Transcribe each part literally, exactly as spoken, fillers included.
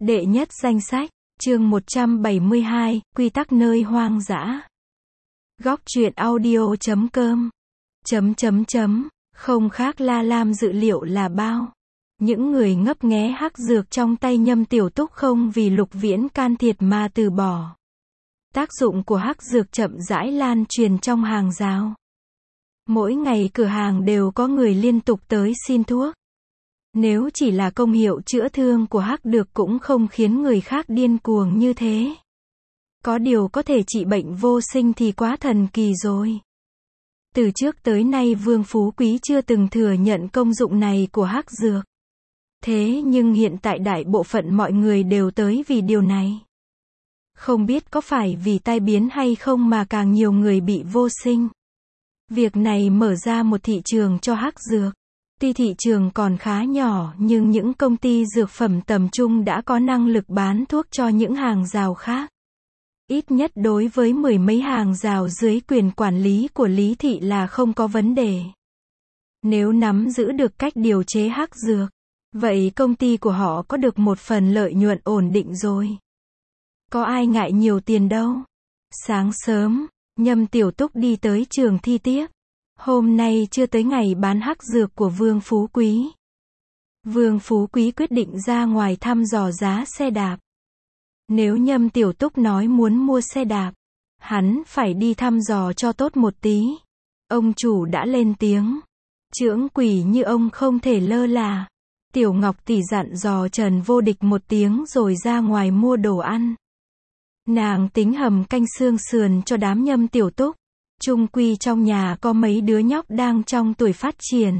Đệ nhất danh sách, chương một trăm bảy mươi hai, quy tắc nơi hoang dã. Góc truyện audio chấm com. Chấm chấm chấm, không khác La Lam dự liệu là bao. Những người ngấp nghé hắc dược trong tay Nhâm Tiểu Túc không vì Lục Viễn can thiệp mà từ bỏ. Tác dụng của hắc dược chậm rãi lan truyền trong hàng rào. Mỗi ngày cửa hàng đều có người liên tục tới xin thuốc. Nếu chỉ là công hiệu chữa thương của hắc dược cũng không khiến người khác điên cuồng như thế. Có điều có thể trị bệnh vô sinh thì quá thần kỳ rồi. Từ trước tới nay Vương Phú Quý chưa từng thừa nhận công dụng này của hắc dược. Thế nhưng hiện tại đại bộ phận mọi người đều tới vì điều này. Không biết có phải vì tai biến hay không mà càng nhiều người bị vô sinh. Việc này mở ra một thị trường cho hắc dược. Tuy thị trường còn khá nhỏ nhưng những công ty dược phẩm tầm trung đã có năng lực bán thuốc cho những hàng rào khác. Ít nhất đối với mười mấy hàng rào dưới quyền quản lý của Lý Thị là không có vấn đề. Nếu nắm giữ được cách điều chế hắc dược, vậy công ty của họ có được một phần lợi nhuận ổn định rồi. Có ai ngại nhiều tiền đâu. Sáng sớm, Nhâm Tiểu Túc đi tới trường thi tiếp. Hôm nay chưa tới ngày bán hắc dược của Vương Phú Quý. Vương Phú Quý quyết định ra ngoài thăm dò giá xe đạp. Nếu Nhâm Tiểu Túc nói muốn mua xe đạp, hắn phải đi thăm dò cho tốt một tí. Ông chủ đã lên tiếng. Chưởng quỷ như ông không thể lơ là. Tiểu Ngọc tỷ dặn dò Trần Vô Địch một tiếng rồi ra ngoài mua đồ ăn. Nàng tính hầm canh xương sườn cho đám Nhâm Tiểu Túc. Chung quy trong nhà có mấy đứa nhóc đang trong tuổi phát triển.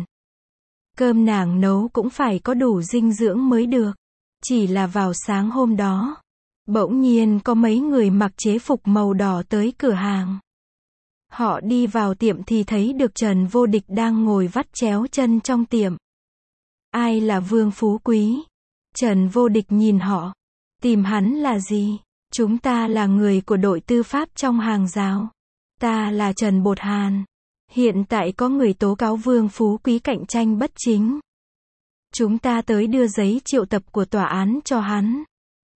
Cơm nàng nấu cũng phải có đủ dinh dưỡng mới được. Chỉ là vào sáng hôm đó, bỗng nhiên có mấy người mặc chế phục màu đỏ tới cửa hàng. Họ đi vào tiệm thì thấy được Trần Vô Địch đang ngồi vắt chéo chân trong tiệm. Ai là Vương Phú Quý? Trần Vô Địch nhìn họ. Tìm hắn là gì? Chúng ta là người của đội tư pháp trong hàng rào. Ta là Trần Bột Hàn. Hiện tại có người tố cáo Vương Phú Quý cạnh tranh bất chính. Chúng ta tới đưa giấy triệu tập của tòa án cho hắn.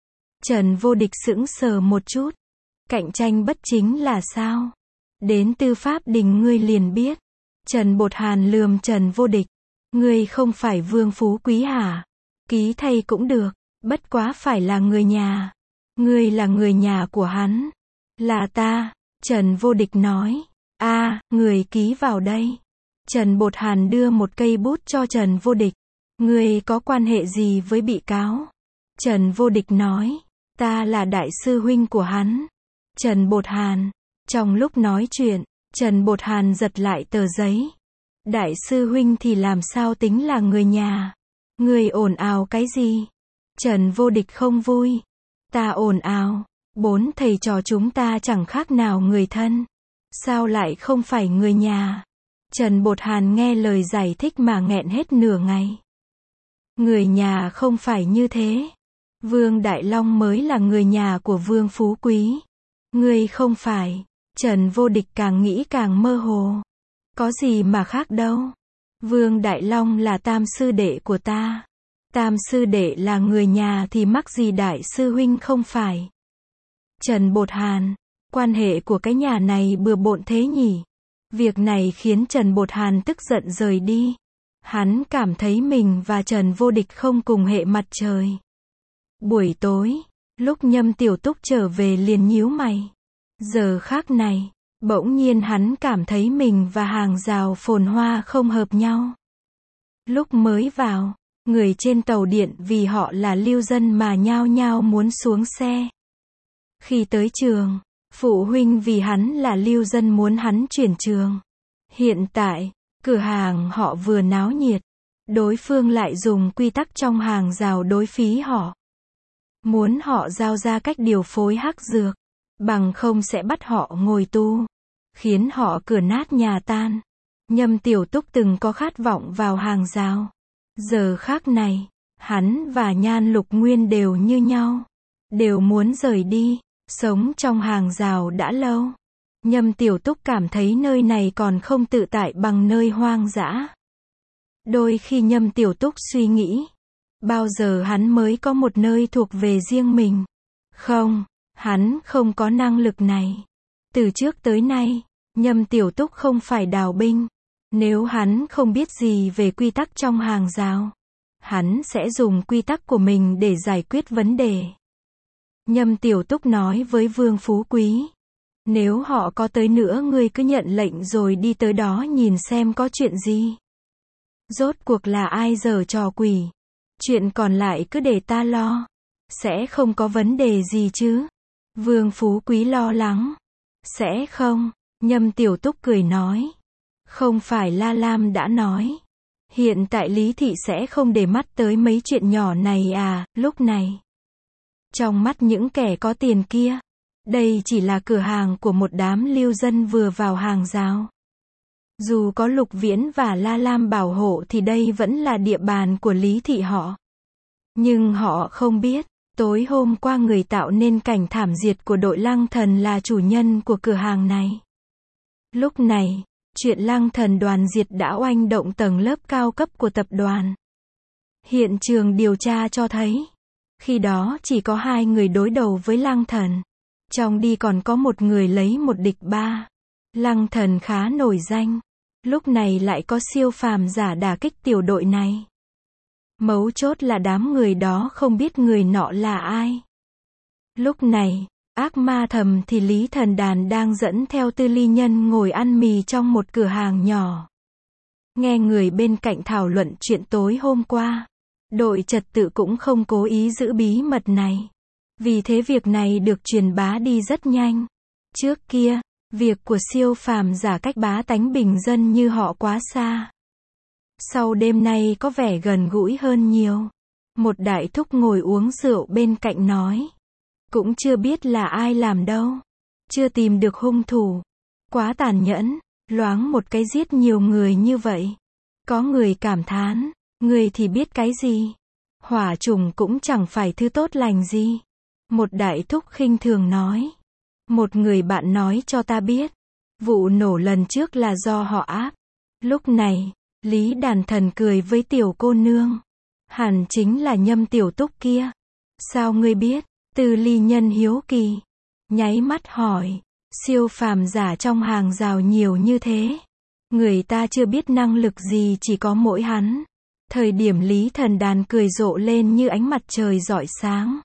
Trần Vô Địch sững sờ một chút. Cạnh tranh bất chính là sao? Đến tư pháp đình ngươi liền biết. Trần Bột Hàn lườm Trần Vô Địch. Ngươi không phải Vương Phú Quý hả? Ký thay cũng được. Bất quá phải là người nhà. Ngươi là người nhà của hắn. Là ta. Trần Vô Địch nói. A, à, người ký vào đây. Trần Bột Hàn đưa một cây bút cho Trần Vô Địch. Ngươi có quan hệ gì với bị cáo? Trần Vô Địch nói. Ta là đại sư huynh của hắn. Trần Bột Hàn. Trong lúc nói chuyện, Trần Bột Hàn giật lại tờ giấy. Đại sư huynh thì làm sao tính là người nhà? Ngươi ồn ào cái gì? Trần Vô Địch không vui. Ta ồn ào. Bốn thầy trò chúng ta chẳng khác nào người thân. Sao lại không phải người nhà? Trần Bột Hàn nghe lời giải thích mà nghẹn hết nửa ngày. Người nhà không phải như thế. Vương Đại Long mới là người nhà của Vương Phú Quý. Ngươi không phải. Trần Vô Địch càng nghĩ càng mơ hồ. Có gì mà khác đâu. Vương Đại Long là tam sư đệ của ta. Tam sư đệ là người nhà thì mắc gì đại sư huynh không phải. Trần Bột Hàn, quan hệ của cái nhà này bừa bộn thế nhỉ? Việc này khiến Trần Bột Hàn tức giận rời đi. Hắn cảm thấy mình và Trần Vô Địch không cùng hệ mặt trời. Buổi tối, lúc Nhâm Tiểu Túc trở về liền nhíu mày. Giờ khác này, bỗng nhiên hắn cảm thấy mình và hàng rào phồn hoa không hợp nhau. Lúc mới vào, người trên tàu điện vì họ là lưu dân mà nhao nhao muốn xuống xe. Khi tới trường, phụ huynh vì hắn là lưu dân muốn hắn chuyển trường. Hiện tại, cửa hàng họ vừa náo nhiệt, đối phương lại dùng quy tắc trong hàng rào đối phí họ. Muốn họ giao ra cách điều phối hắc dược, bằng không sẽ bắt họ ngồi tù, khiến họ cửa nát nhà tan. Nhâm Tiểu Túc từng có khát vọng vào hàng rào. Giờ khác này, hắn và Nhan Lục Nguyên đều như nhau, đều muốn rời đi. Sống trong hàng rào đã lâu. Nhâm Tiểu Túc cảm thấy nơi này còn không tự tại bằng nơi hoang dã. Đôi khi Nhâm Tiểu Túc suy nghĩ, Bao giờ hắn mới có một nơi thuộc về riêng mình? Không, hắn không có năng lực này. Từ trước tới nay, Nhâm Tiểu Túc không phải đào binh. Nếu hắn không biết gì về quy tắc trong hàng rào, hắn sẽ dùng quy tắc của mình để giải quyết vấn đề. Nhâm Tiểu Túc nói với Vương Phú Quý, nếu họ có tới nữa ngươi cứ nhận lệnh rồi đi tới đó nhìn xem có chuyện gì. Rốt cuộc là ai giở trò quỷ? Chuyện còn lại cứ để ta lo. Sẽ không có vấn đề gì chứ? Vương Phú Quý lo lắng. Sẽ không, Nhâm Tiểu Túc cười nói. Không phải La Lam đã nói. Hiện tại Lý Thị sẽ không để mắt tới mấy chuyện nhỏ này à, lúc này. Trong mắt những kẻ có tiền kia, đây chỉ là cửa hàng của một đám lưu dân vừa vào hàng rào. Dù có Lục Viễn và La Lam bảo hộ thì đây vẫn là địa bàn của Lý Thị họ. Nhưng họ không biết, tối hôm qua người tạo nên cảnh thảm diệt của đội Lăng Thần là chủ nhân của cửa hàng này. Lúc này, chuyện Lăng Thần đoàn diệt đã oanh động tầng lớp cao cấp của tập đoàn. Hiện trường điều tra cho thấy, khi đó chỉ có hai người đối đầu với Lăng Thần. Trong đi còn có một người lấy một địch ba. Lăng Thần khá nổi danh. Lúc này lại có siêu phàm giả đả kích tiểu đội này. Mấu chốt là đám người đó không biết người nọ là ai. Lúc này, ác ma thầm thì Lý Thần Đàn đang dẫn theo Tư Ly Nhân ngồi ăn mì trong một cửa hàng nhỏ. Nghe người bên cạnh thảo luận chuyện tối hôm qua. Đội trật tự cũng không cố ý giữ bí mật này. Vì thế việc này được truyền bá đi rất nhanh. Trước kia, việc của siêu phàm giả cách bá tánh bình dân như họ quá xa. Sau đêm nay có vẻ gần gũi hơn nhiều. Một đại thúc ngồi uống rượu bên cạnh nói. Cũng chưa biết là ai làm đâu. Chưa tìm được hung thủ. Quá tàn nhẫn, loáng một cái giết nhiều người như vậy. Có người cảm thán, người thì biết cái gì. Hỏa trùng cũng chẳng phải thứ tốt lành gì. Một đại thúc khinh thường nói. Một người bạn nói cho ta biết. Vụ nổ lần trước là do họ áp. Lúc này, Lý Đàn Thần cười với tiểu cô nương. Hẳn chính là Nhâm Tiểu Túc kia. Sao ngươi biết? Tư Ly Nhân hiếu kỳ. Nháy mắt hỏi. Siêu phàm giả trong hàng rào nhiều như thế. Người ta chưa biết năng lực gì chỉ có mỗi hắn. Thời điểm Lý Thần Đàn cười rộ lên như ánh mặt trời rọi sáng.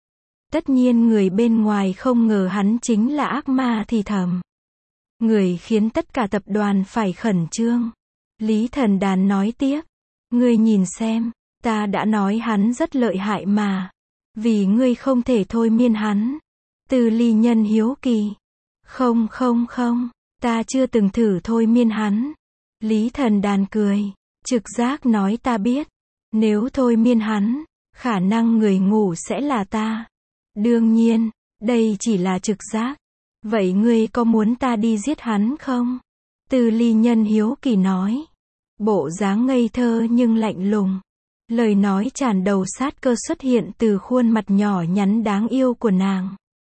Tất nhiên người bên ngoài không ngờ hắn chính là ác ma thì thầm. Người khiến tất cả tập đoàn phải khẩn trương. Lý Thần Đàn nói tiếp. Ngươi nhìn xem, ta đã nói hắn rất lợi hại mà. Vì ngươi không thể thôi miên hắn. Tư Ly Nhân hiếu kỳ. Không không không, ta chưa từng thử thôi miên hắn. Lý Thần Đàn cười. Trực giác nói ta biết. Nếu thôi miên hắn, khả năng người ngủ sẽ là ta. Đương nhiên, đây chỉ là trực giác. Vậy ngươi có muốn ta đi giết hắn không? Tư Ly Nhân hiếu kỳ nói. Bộ dáng ngây thơ nhưng lạnh lùng. Lời nói tràn đầu sát cơ xuất hiện từ khuôn mặt nhỏ nhắn đáng yêu của nàng.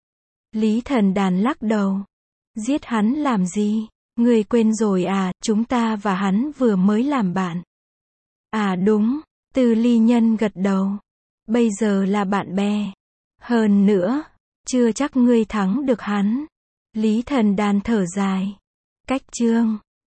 Lý Thần Đàn lắc đầu. Giết hắn làm gì? Ngươi quên rồi à, chúng ta và hắn vừa mới làm bạn. À đúng, Tư Ly Nhân gật đầu. Bây giờ là bạn bè. Hơn nữa, chưa chắc ngươi thắng được hắn. Lý Thần Đàn thở dài. Cách chương